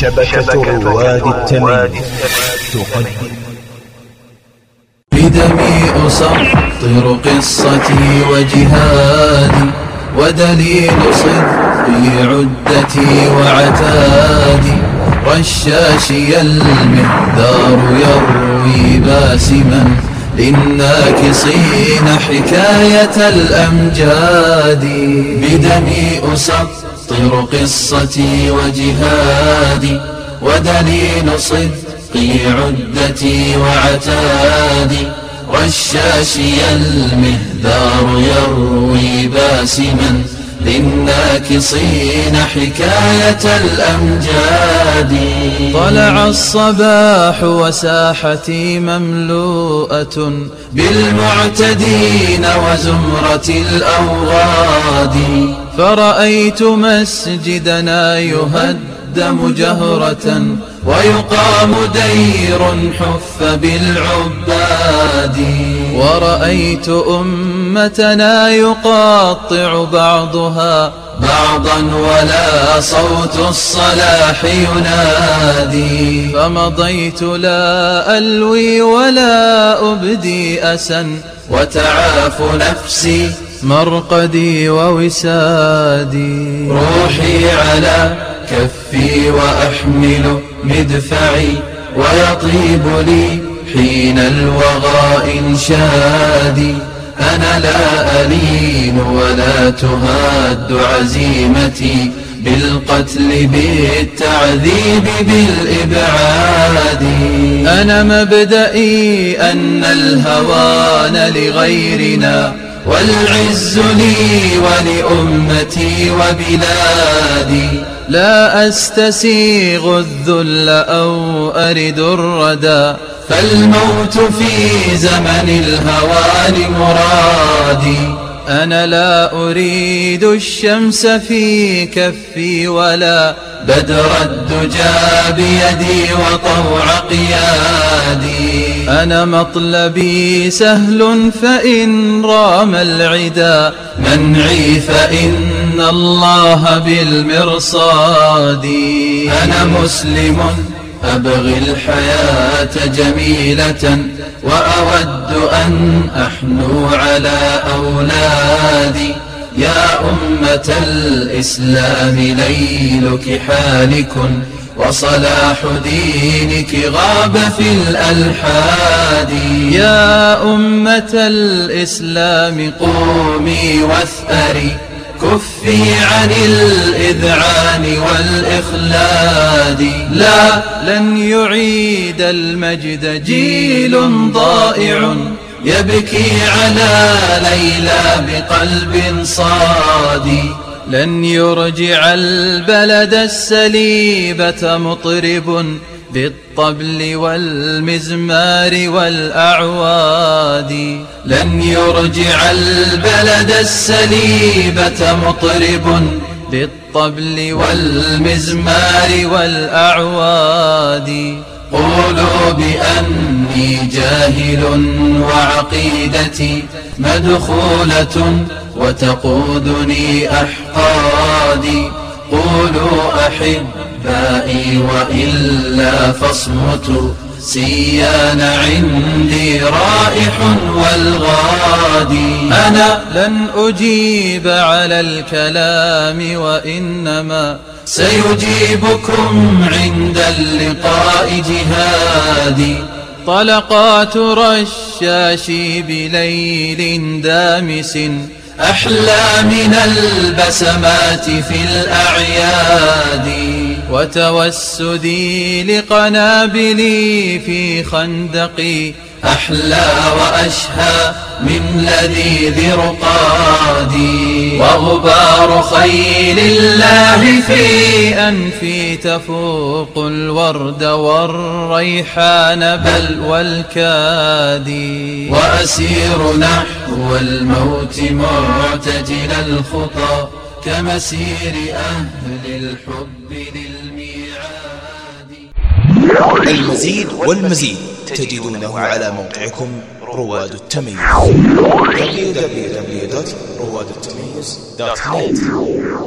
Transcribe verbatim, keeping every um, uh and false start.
شبكة رواد التمييز تقدم. بدمي أسطر قصتي وجهادي، ودليل صدقي عدتي وعتادي. رشاشي المهدار يروي باسما للناكصين حكاية الأمجاد. بدمي أسطر قصتي وجهادي، ودليل صدقي عدتي وعتادي. رشاشي المهدار يروي باسما للناكصين حكاية الأمجاد. طلع الصباح وساحتي مملوءة بالمعتدين وزمرة الأوغاد. فرأيت مسجدنا يهدم جهرة، ويقام دير حف بالعباد. ورأيت أمتنا يقاطع بعضها بعضا، ولا صوت الصلاح ينادي. فمضيت لا ألوي ولا أبدي أسا، وتعاف نفسي مرقدي ووسادي. روحي على كفي وأحمل مدفعي، ويطيب لي حين الوغى إنشادي. أنا لا ألين ولا تهاد عزيمتي بالقتل بالتعذيب بالإبعاد. أنا مبدئي أن الهوان لغيرنا، والعز لي ولأمتي وبلادي. لا أستسيغ الذل أو أرد الردى، فالموت في زمن الهوان مرادي. أنا لا أريد الشمس في كفي، ولا بدر الدجى بيدي وطوع قيادي. أنا مطلبي سهل فإن رام العدا منعي، فإن الله بالمرصاد. أنا مسلم أبغي الحياة جميلة، وأود أن أحنو على أولادي. يا أمة الإسلام ليلك حالك، وصلاح دينك غاب في الألحاد. يا أمة الإسلام قومي واثأري، كفي عن الإذعان والإخلاد. لا لن يعيد المجد جيل ضائع، يبكي على ليلى بقلب صادي. لن يرجع البلد السليبة مطرب بالطبل والمزمار والأعواد. لن يرجع البلد السليبة مطرب بالطبل والمزمار والأعواد. قولوا بأني جاهل وعقيدتي مدخولة، وتقودني أحقادي. قولوا أحبائي وإلا فاصمتوا، سيان عندي رائح والغادي. أنا لن أجيب على الكلام، وإنما سيجيبكم عند اللقاء جهادي. طلقات رشاشي بليل دامس أحلى من البسمات في الأعياد. وتوسدي لقنابلي في خندقي أحلى وأشهى من لذيذ رقادي. وغبار خيل الله في أنفي تفوق الورد والريحان بل والكادي. وأسير نحو الموت معتجل الخطى، كمسير أهل الحب للميعاد. المزيد والمزيد تجدونه على موقعكم رواد التميز دبليو دبليو دبليو دوت رواد التميز دوت نت.